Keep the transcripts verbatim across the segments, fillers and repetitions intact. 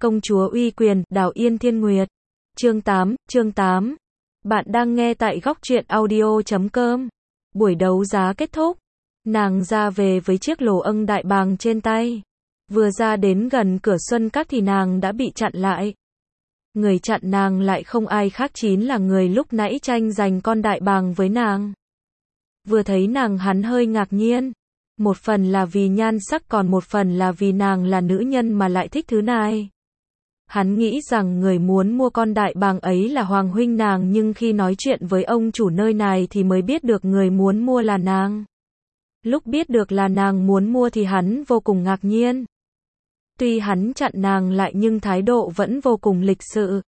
Công chúa uy quyền, Đào Yên Thiên Nguyệt. Chương tám, chương tám. Bạn đang nghe tại góc truyện audio chấm com. Buổi đấu giá kết thúc. Nàng ra về với chiếc lồ âng đại bàng trên tay. Vừa ra đến gần cửa Xuân Các thì nàng đã bị chặn lại. Người chặn nàng lại không ai khác chính là người lúc nãy tranh giành con đại bàng với nàng. Vừa thấy nàng hắn hơi ngạc nhiên. Một phần là vì nhan sắc, còn một phần là vì nàng là nữ nhân mà lại thích thứ này. Hắn nghĩ rằng người muốn mua con đại bàng ấy là Hoàng huynh nàng, nhưng khi nói chuyện với ông chủ nơi này thì mới biết được người muốn mua là nàng. Lúc biết được là nàng muốn mua thì hắn vô cùng ngạc nhiên. Tuy hắn chặn nàng lại nhưng thái độ vẫn vô cùng lịch sự.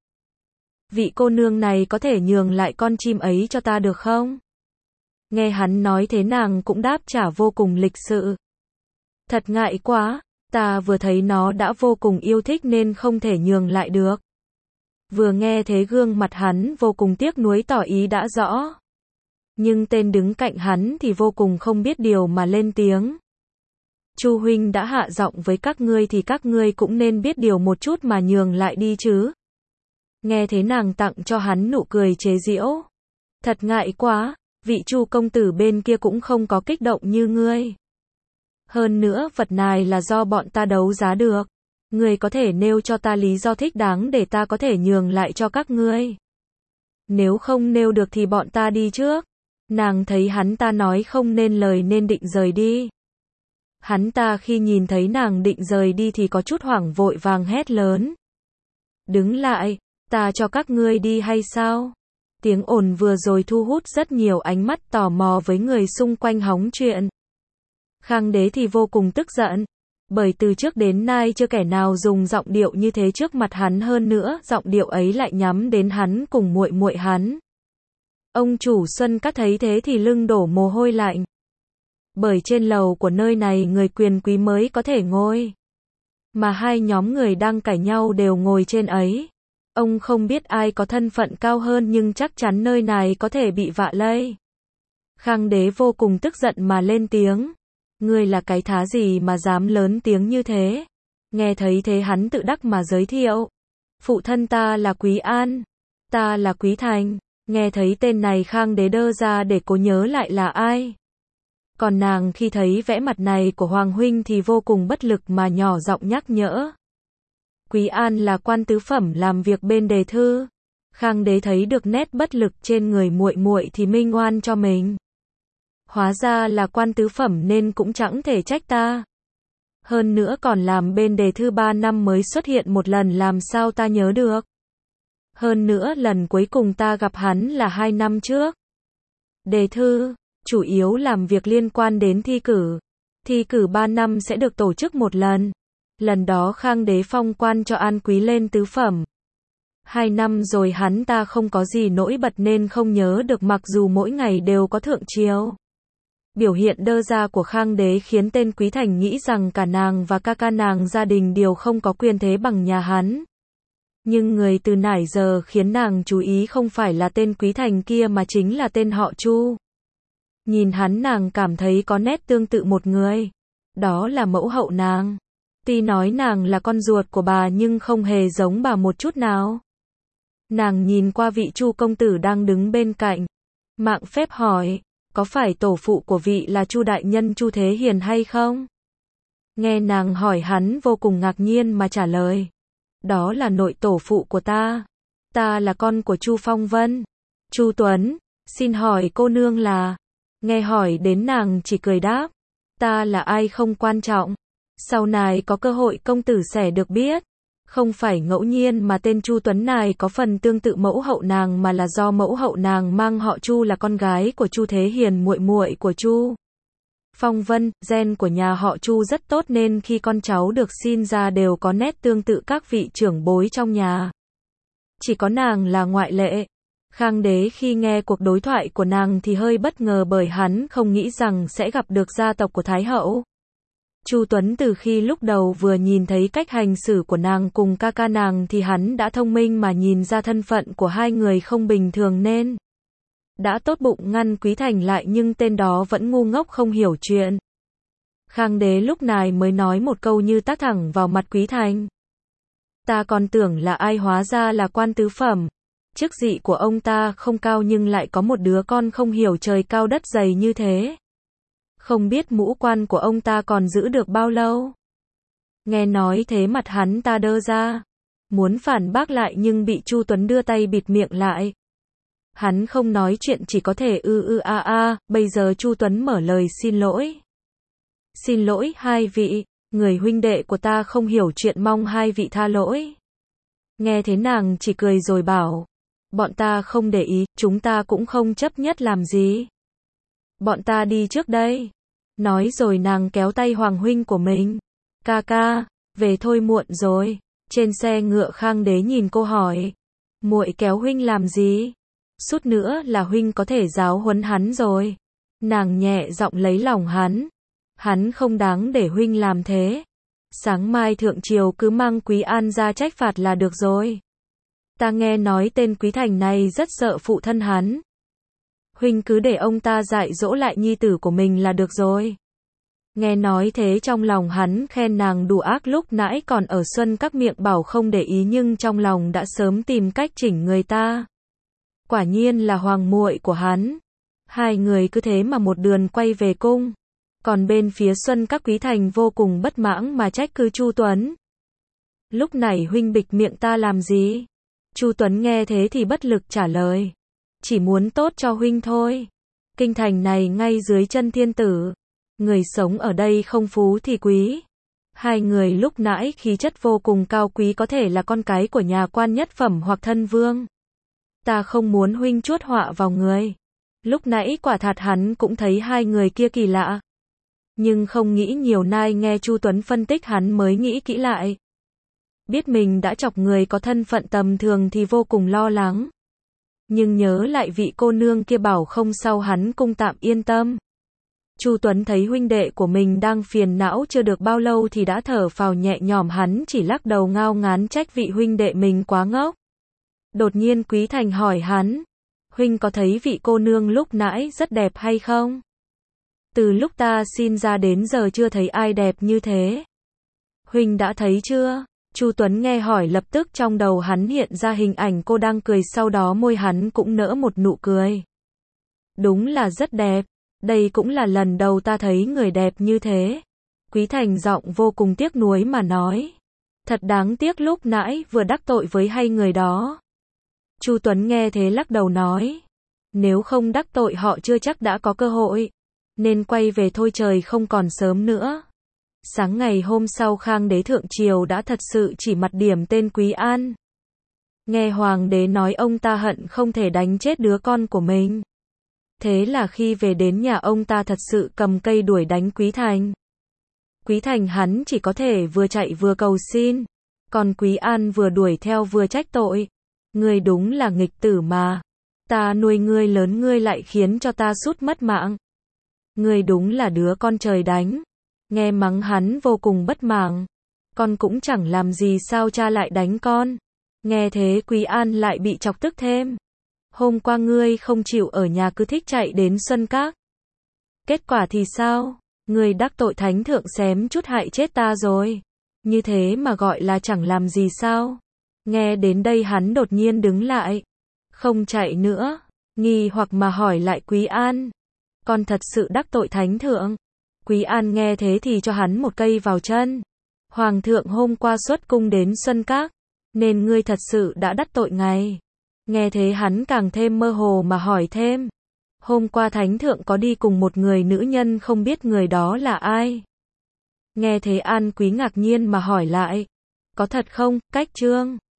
Vị cô nương này có thể nhường lại con chim ấy cho ta được không? Nghe hắn nói thế nàng cũng đáp trả vô cùng lịch sự. Thật ngại quá, ta vừa thấy nó đã vô cùng yêu thích nên không thể nhường lại được. Vừa nghe thế gương mặt hắn vô cùng tiếc nuối tỏ ý đã rõ. Nhưng tên đứng cạnh hắn thì vô cùng không biết điều mà lên tiếng. Chu huynh đã hạ giọng với các ngươi thì các ngươi cũng nên biết điều một chút mà nhường lại đi chứ. Nghe thế nàng tặng cho hắn nụ cười chế giễu. Thật ngại quá, vị Chu công tử bên kia cũng không có kích động như ngươi. Hơn nữa vật này là do bọn ta đấu giá được. Ngươi có thể nêu cho ta lý do thích đáng để ta có thể nhường lại cho các ngươi. Nếu không nêu được thì bọn ta đi trước. Nàng thấy hắn ta nói không nên lời nên định rời đi. Hắn ta khi nhìn thấy nàng định rời đi thì có chút hoảng, vội vàng hét lớn. Đứng lại, ta cho các ngươi đi hay sao? Tiếng ồn vừa rồi thu hút rất nhiều ánh mắt tò mò với người xung quanh hóng chuyện. Khang đế thì vô cùng tức giận. Bởi từ trước đến nay chưa kẻ nào dùng giọng điệu như thế trước mặt hắn, hơn nữa giọng điệu ấy lại nhắm đến hắn cùng muội muội hắn. Ông chủ Xuân Các thấy thế thì lưng đổ mồ hôi lạnh. Bởi trên lầu của nơi này người quyền quý mới có thể ngồi. Mà hai nhóm người đang cãi nhau đều ngồi trên ấy. Ông không biết ai có thân phận cao hơn nhưng chắc chắn nơi này có thể bị vạ lây. Khang đế vô cùng tức giận mà lên tiếng. Ngươi là cái thá gì mà dám lớn tiếng như thế? Nghe thấy thế hắn tự đắc mà giới thiệu. Phụ thân ta là Quý An. Ta là Quý Thành. Nghe thấy tên này Khang đế đơ ra để cố nhớ lại là ai. Còn nàng khi thấy vẻ mặt này của Hoàng huynh thì vô cùng bất lực mà nhỏ giọng nhắc nhở. Quý An là quan tứ phẩm làm việc bên đề thư. Khang đế thấy được nét bất lực trên người muội muội thì minh oan cho mình. Hóa ra là quan tứ phẩm nên cũng chẳng thể trách ta. Hơn nữa còn làm bên đề thư ba năm mới xuất hiện một lần, làm sao ta nhớ được. Hơn nữa lần cuối cùng ta gặp hắn là hai năm trước. Đề thư chủ yếu làm việc liên quan đến thi cử. Thi cử ba năm sẽ được tổ chức một lần. Lần đó Khang đế phong quan cho An Quý lên tứ phẩm. Hai năm rồi hắn ta không có gì nổi bật nên không nhớ được, mặc dù mỗi ngày đều có thượng triều. Biểu hiện đơ ra của Khang đế khiến tên Quý Thành nghĩ rằng cả nàng và ca ca nàng gia đình đều không có quyền thế bằng nhà hắn. Nhưng người từ nãy giờ khiến nàng chú ý không phải là tên Quý Thành kia mà chính là tên họ Chu. Nhìn hắn nàng cảm thấy có nét tương tự một người. Đó là mẫu hậu nàng. Tuy nói nàng là con ruột của bà nhưng không hề giống bà một chút nào. Nàng nhìn qua vị Chu công tử đang đứng bên cạnh. Mạng phép hỏi, có phải tổ phụ của vị là Chu đại nhân Chu Thế Hiền hay không? Nghe nàng hỏi hắn vô cùng ngạc nhiên mà trả lời. Đó là nội tổ phụ của ta. Ta là con của Chu Phong Vân. Chu Tuấn, xin hỏi cô nương là... Nghe hỏi đến nàng chỉ cười đáp. Ta là ai không quan trọng. Sau này có cơ hội công tử sẽ được biết. Không phải ngẫu nhiên mà tên Chu Tuấn này có phần tương tự mẫu hậu nàng, mà là do mẫu hậu nàng mang họ Chu, là con gái của Chu Thế Hiền, muội muội của Chu Phong Vân. Gen của nhà họ Chu rất tốt nên khi con cháu được sinh ra đều có nét tương tự các vị trưởng bối trong nhà. Chỉ có nàng là ngoại lệ. Khang đế khi nghe cuộc đối thoại của nàng thì hơi bất ngờ, bởi hắn không nghĩ rằng sẽ gặp được gia tộc của Thái hậu. Chu Tuấn từ khi lúc đầu vừa nhìn thấy cách hành xử của nàng cùng ca ca nàng thì hắn đã thông minh mà nhìn ra thân phận của hai người không bình thường nên đã tốt bụng ngăn Quý Thành lại, nhưng tên đó vẫn ngu ngốc không hiểu chuyện. Khang đế lúc này mới nói một câu như tát thẳng vào mặt Quý Thành. Ta còn tưởng là ai hóa ra là quan tứ phẩm. Chức vị của ông ta không cao nhưng lại có một đứa con không hiểu trời cao đất dày như thế. Không biết mũ quan của ông ta còn giữ được bao lâu. Nghe nói thế mặt hắn ta đơ ra. Muốn phản bác lại nhưng bị Chu Tuấn đưa tay bịt miệng lại. Hắn không nói chuyện chỉ có thể ư ư a a, bây giờ Chu Tuấn mở lời xin lỗi. Xin lỗi hai vị, người huynh đệ của ta không hiểu chuyện mong hai vị tha lỗi. Nghe thế nàng chỉ cười rồi bảo, bọn ta không để ý, chúng ta cũng không chấp nhất làm gì. Bọn ta đi trước đây. Nói rồi nàng kéo tay Hoàng huynh của mình. Ca ca, về thôi muộn rồi. Trên xe ngựa Khang Đế nhìn cô hỏi, muội kéo huynh làm gì? Suốt nữa là huynh có thể giáo huấn hắn rồi. Nàng nhẹ giọng lấy lòng hắn. Hắn không đáng để huynh làm thế. Sáng mai thượng triều cứ mang Quý An ra trách phạt là được rồi. Ta nghe nói tên Quý Thành này rất sợ phụ thân hắn. Huynh cứ để ông ta dạy dỗ lại nhi tử của mình là được rồi. Nghe nói thế trong lòng hắn khen nàng đủ ác, lúc nãy còn ở Xuân Các miệng bảo không để ý nhưng trong lòng đã sớm tìm cách chỉnh người ta. Quả nhiên là hoàng muội của hắn. Hai người cứ thế mà một đường quay về cung. Còn bên phía Xuân Các Quý Thành vô cùng bất mãn mà trách cứ Chu Tuấn. Lúc này huynh bịch miệng ta làm gì? Chu Tuấn nghe thế thì bất lực trả lời. Chỉ muốn tốt cho huynh thôi. Kinh thành này ngay dưới chân thiên tử. Người sống ở đây không phú thì quý. Hai người lúc nãy khí chất vô cùng cao quý, có thể là con cái của nhà quan nhất phẩm hoặc thân vương. Ta không muốn huynh chuốt họa vào người. Lúc nãy quả thật hắn cũng thấy hai người kia kỳ lạ. Nhưng không nghĩ nhiều, nay nghe Chu Tuấn phân tích hắn mới nghĩ kỹ lại. Biết mình đã chọc người có thân phận tầm thường thì vô cùng lo lắng. Nhưng nhớ lại vị cô nương kia bảo không sao, hắn cũng tạm yên tâm. Chu Tuấn thấy huynh đệ của mình đang phiền não chưa được bao lâu thì đã thở phào nhẹ nhõm, hắn chỉ lắc đầu ngao ngán trách vị huynh đệ mình quá ngốc. Đột nhiên Quý Thành hỏi hắn, huynh có thấy vị cô nương lúc nãy rất đẹp hay không? Từ lúc ta sinh ra đến giờ chưa thấy ai đẹp như thế. Huynh đã thấy chưa? Chu Tuấn nghe hỏi lập tức trong đầu hắn hiện ra hình ảnh cô đang cười, sau đó môi hắn cũng nở một nụ cười. Đúng là rất đẹp. Đây cũng là lần đầu ta thấy người đẹp như thế. Quý Thành giọng vô cùng tiếc nuối mà nói. Thật đáng tiếc lúc nãy vừa đắc tội với hai người đó. Chu Tuấn nghe thế lắc đầu nói. Nếu không đắc tội họ chưa chắc đã có cơ hội. Nên quay về thôi, trời không còn sớm nữa. Sáng ngày hôm sau Khang Đế thượng triều đã thật sự chỉ mặt điểm tên Quý An. Nghe Hoàng đế nói ông ta hận không thể đánh chết đứa con của mình. Thế là khi về đến nhà ông ta thật sự cầm cây đuổi đánh Quý Thành. Quý Thành hắn chỉ có thể vừa chạy vừa cầu xin. Còn Quý An vừa đuổi theo vừa trách tội. Ngươi đúng là nghịch tử mà. Ta nuôi ngươi lớn ngươi lại khiến cho ta sút mất mạng. Ngươi đúng là đứa con trời đánh. Nghe mắng hắn vô cùng bất mãn. Con cũng chẳng làm gì sao cha lại đánh con. Nghe thế Quý An lại bị chọc tức thêm. Hôm qua ngươi không chịu ở nhà cứ thích chạy đến Xuân Các. Kết quả thì sao? Ngươi đắc tội thánh thượng xém chút hại chết ta rồi. Như thế mà gọi là chẳng làm gì sao? Nghe đến đây hắn đột nhiên đứng lại. Không chạy nữa. Nghi hoặc mà hỏi lại Quý An. Con thật sự đắc tội thánh thượng? Quý An nghe thế thì cho hắn một cây vào chân. Hoàng thượng hôm qua xuất cung đến Xuân Các. Nên ngươi thật sự đã đắc tội ngài. Nghe thế hắn càng thêm mơ hồ mà hỏi thêm. Hôm qua thánh thượng có đi cùng một người nữ nhân, không biết người đó là ai? Nghe thế An Quý ngạc nhiên mà hỏi lại. Có thật không, Cách Trương?